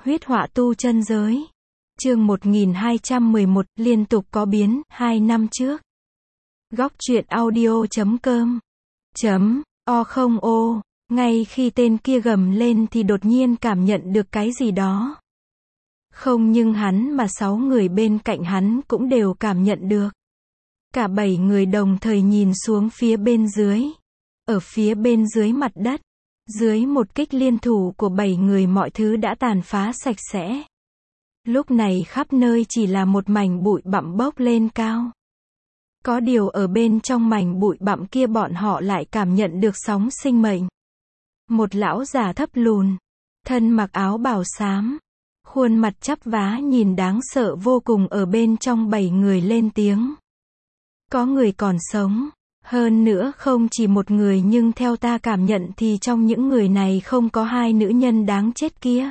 Huyết họa tu chân giới. Chương 1211, liên tục có biến, 2 năm trước. Góc truyện audio.com O không. Ngay khi tên kia gầm lên thì đột nhiên cảm nhận được cái gì đó. Không nhưng hắn mà 6 người bên cạnh hắn cũng đều cảm nhận được. Cả 7 người đồng thời nhìn xuống phía bên dưới. Ở phía bên dưới mặt đất, dưới một kích liên thủ của 7 người mọi thứ đã tàn phá sạch sẽ. Lúc này khắp nơi chỉ là một mảnh bụi bặm bốc lên cao. Có điều ở bên trong mảnh bụi bặm kia bọn họ lại cảm nhận được sóng sinh mệnh. Một lão già thấp lùn, thân mặc áo bào xám, khuôn mặt chắp vá nhìn đáng sợ vô cùng ở bên trong 7 người lên tiếng. Có người còn sống. Hơn nữa không chỉ một người nhưng theo ta cảm nhận thì trong những người này không có 2 nữ nhân đáng chết kia.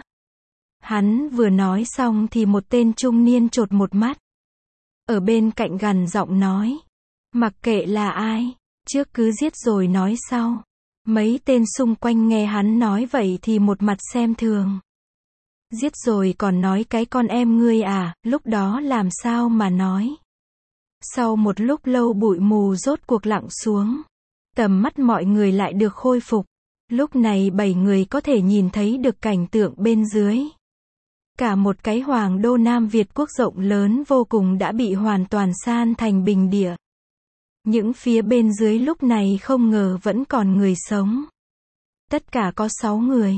Hắn vừa nói xong thì một tên trung niên chột một mắt. Ở bên cạnh gằn giọng nói. Mặc kệ là ai, trước cứ giết rồi nói sau. Mấy tên xung quanh nghe hắn nói vậy thì một mặt xem thường. Giết rồi còn nói cái con em ngươi à, lúc đó làm sao mà nói. Sau một lúc lâu bụi mù rốt cuộc lặng xuống. Tầm mắt mọi người lại được khôi phục. Lúc này 7 người có thể nhìn thấy được cảnh tượng bên dưới. Cả một cái hoàng đô Nam Việt quốc rộng lớn vô cùng đã bị hoàn toàn san thành bình địa. Những phía bên dưới lúc này không ngờ vẫn còn người sống. Tất cả có 6 người.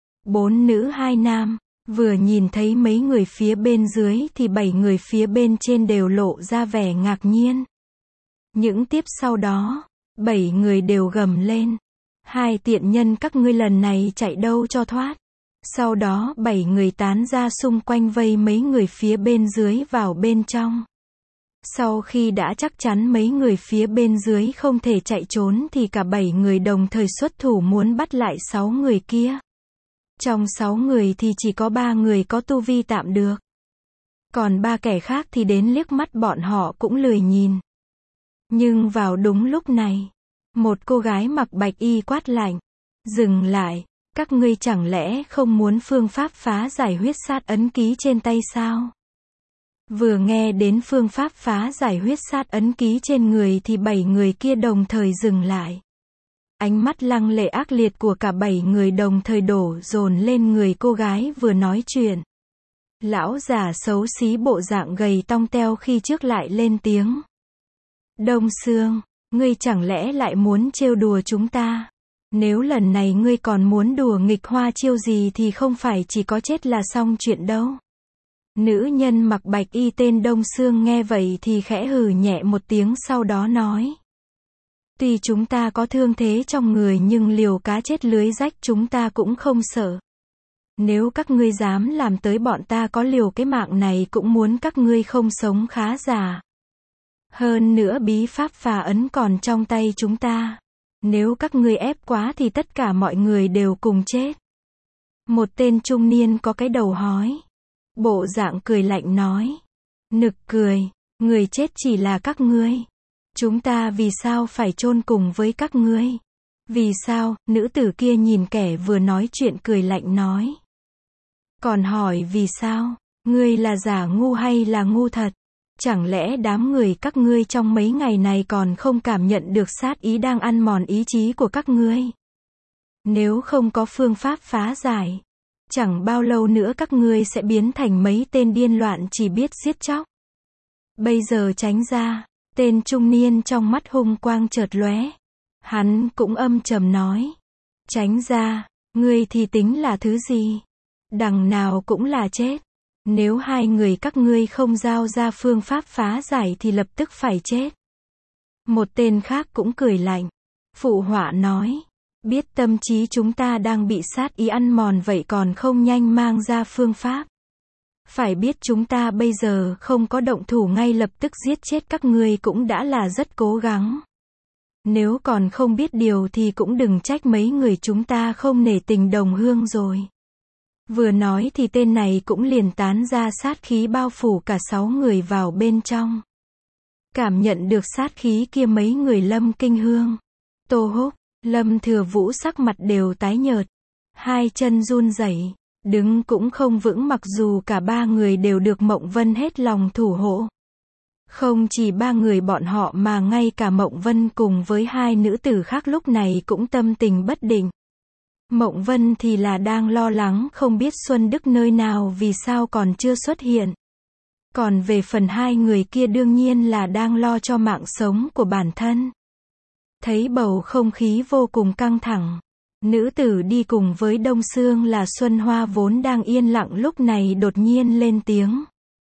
4 nữ 2 nam. Vừa nhìn thấy mấy người phía bên dưới thì 7 người phía bên trên đều lộ ra vẻ ngạc nhiên. Những tiếp sau đó, 7 người đều gầm lên. 2 tiện nhân các ngươi lần này chạy đâu cho thoát. Sau đó 7 người tán ra xung quanh vây mấy người phía bên dưới vào bên trong. Sau khi đã chắc chắn mấy người phía bên dưới không thể chạy trốn thì cả 7 người đồng thời xuất thủ muốn bắt lại 6 người kia. Trong 6 người thì chỉ có 3 người có tu vi tạm được. Còn 3 kẻ khác thì đến liếc mắt bọn họ cũng lười nhìn. Nhưng vào đúng lúc này, một cô gái mặc bạch y quát lạnh. Dừng lại, các ngươi chẳng lẽ không muốn phương pháp phá giải huyết sát ấn ký trên tay sao? Vừa nghe đến phương pháp phá giải huyết sát ấn ký trên người thì 7 người kia đồng thời dừng lại. Ánh mắt lăng lệ ác liệt của cả 7 người đồng thời đổ dồn lên người cô gái vừa nói chuyện. Lão già xấu xí bộ dạng gầy tong teo khi trước lại lên tiếng. Đông Sương, ngươi chẳng lẽ lại muốn trêu đùa chúng ta? Nếu lần này ngươi còn muốn đùa nghịch hoa chiêu gì thì không phải chỉ có chết là xong chuyện đâu. Nữ nhân mặc bạch y tên Đông Sương nghe vậy thì khẽ hừ nhẹ một tiếng sau đó nói. Tuy chúng ta có thương thế trong người nhưng liều cá chết lưới rách chúng ta cũng không sợ. Nếu các ngươi dám làm tới bọn ta có liều cái mạng này cũng muốn các ngươi không sống khá giả. Hơn nữa bí pháp phà ấn còn trong tay chúng ta. Nếu các ngươi ép quá thì tất cả mọi người đều cùng chết. Một tên trung niên có cái đầu hói. Bộ dạng cười lạnh nói. Nực cười, người chết chỉ là các ngươi. Chúng ta vì sao phải chôn cùng với các ngươi? Vì sao? Nữ tử kia nhìn kẻ vừa nói chuyện cười lạnh nói. Còn hỏi vì sao? Ngươi là giả ngu hay là ngu thật? Chẳng lẽ đám người các ngươi trong mấy ngày này còn không cảm nhận được sát ý đang ăn mòn ý chí của các ngươi? Nếu không có phương pháp phá giải, chẳng bao lâu nữa các ngươi sẽ biến thành mấy tên điên loạn chỉ biết giết chóc. Bây giờ tránh ra. Tên trung niên trong mắt hung quang chợt lóe. Hắn cũng âm trầm nói. Tránh ra, ngươi thì tính là thứ gì? Đằng nào cũng là chết. Nếu 2 người các ngươi không giao ra phương pháp phá giải thì lập tức phải chết. Một tên khác cũng cười lạnh. Phụ họa nói. Biết tâm trí chúng ta đang bị sát ý ăn mòn vậy còn không nhanh mang ra phương pháp. Phải biết chúng ta bây giờ không có động thủ ngay lập tức giết chết các ngươi cũng đã là rất cố gắng. Nếu còn không biết điều thì cũng đừng trách mấy người chúng ta không nể tình đồng hương rồi. Vừa nói thì tên này cũng liền tán ra sát khí bao phủ cả 6 người vào bên trong. Cảm nhận được sát khí kia mấy người Lâm Kinh Hương, Tô Húc, Lâm Thừa Vũ sắc mặt đều tái nhợt. 2 chân run rẩy. đứng cũng không vững mặc dù cả ba người đều được Mộng Vân hết lòng thủ hộ. Không chỉ ba người bọn họ mà ngay cả Mộng Vân cùng với hai nữ tử khác lúc này cũng tâm tình bất định. Mộng Vân thì là đang lo lắng không biết Xuân Đức nơi nào vì sao còn chưa xuất hiện. Còn về phần hai người kia đương nhiên là đang lo cho mạng sống của bản thân. Thấy bầu không khí vô cùng căng thẳng. Nữ tử đi cùng với Đông Sương là Xuân Hoa vốn đang yên lặng lúc này đột nhiên lên tiếng.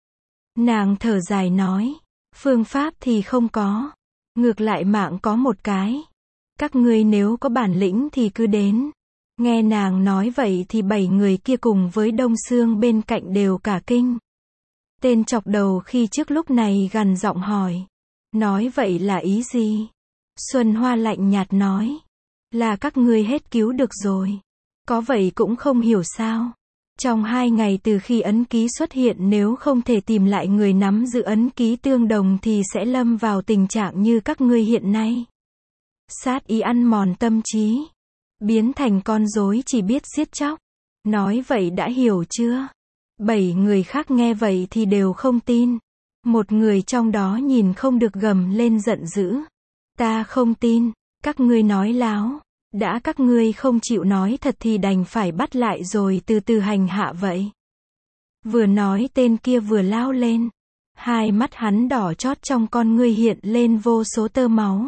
Nàng thở dài nói. Phương pháp thì không có. Ngược lại mạng có một cái. Các ngươi nếu có bản lĩnh thì cứ đến. Nghe nàng nói vậy thì 7 người kia cùng với Đông Sương bên cạnh đều cả kinh. Tên chọc đầu khi trước lúc này gằn giọng hỏi. Nói vậy là ý gì? Xuân Hoa lạnh nhạt nói. Là các ngươi hết cứu được rồi. Có vậy cũng không hiểu sao. Trong 2 ngày từ khi ấn ký xuất hiện nếu không thể tìm lại người nắm giữ ấn ký tương đồng thì sẽ lâm vào tình trạng như các ngươi hiện nay. Sát ý ăn mòn tâm trí. Biến thành con rối chỉ biết giết chóc. Nói vậy đã hiểu chưa? 7 người khác nghe vậy thì đều không tin. Một người trong đó nhìn không được gầm lên giận dữ. Ta không tin, các ngươi nói láo. Đã các ngươi không chịu nói thật thì đành phải bắt lại rồi từ từ hành hạ vậy. Vừa nói tên kia vừa lao lên. Hai mắt hắn đỏ chót trong con ngươi hiện lên vô số tơ máu.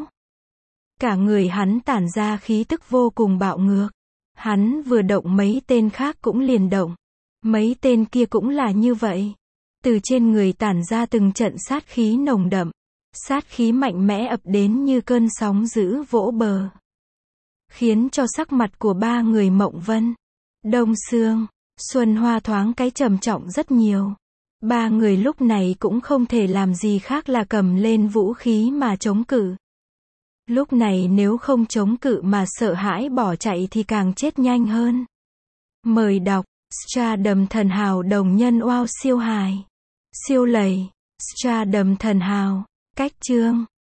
Cả người hắn tản ra khí tức vô cùng bạo ngược. Hắn vừa động mấy tên khác cũng liền động. Mấy tên kia cũng là như vậy. Từ trên người tản ra từng trận sát khí nồng đậm. Sát khí mạnh mẽ ập đến như cơn sóng dữ vỗ bờ. Khiến cho sắc mặt của ba người Mộng Vân, Đông Sương, Xuân Hoa thoáng cái trầm trọng rất nhiều. Ba người lúc này cũng không thể làm gì khác là cầm lên vũ khí mà chống cự. Lúc này nếu không chống cự mà sợ hãi bỏ chạy thì càng chết nhanh hơn. Mời đọc, Stardom thần hào đồng nhân wow siêu hài. Siêu lầy, Stardom thần hào, cách chương.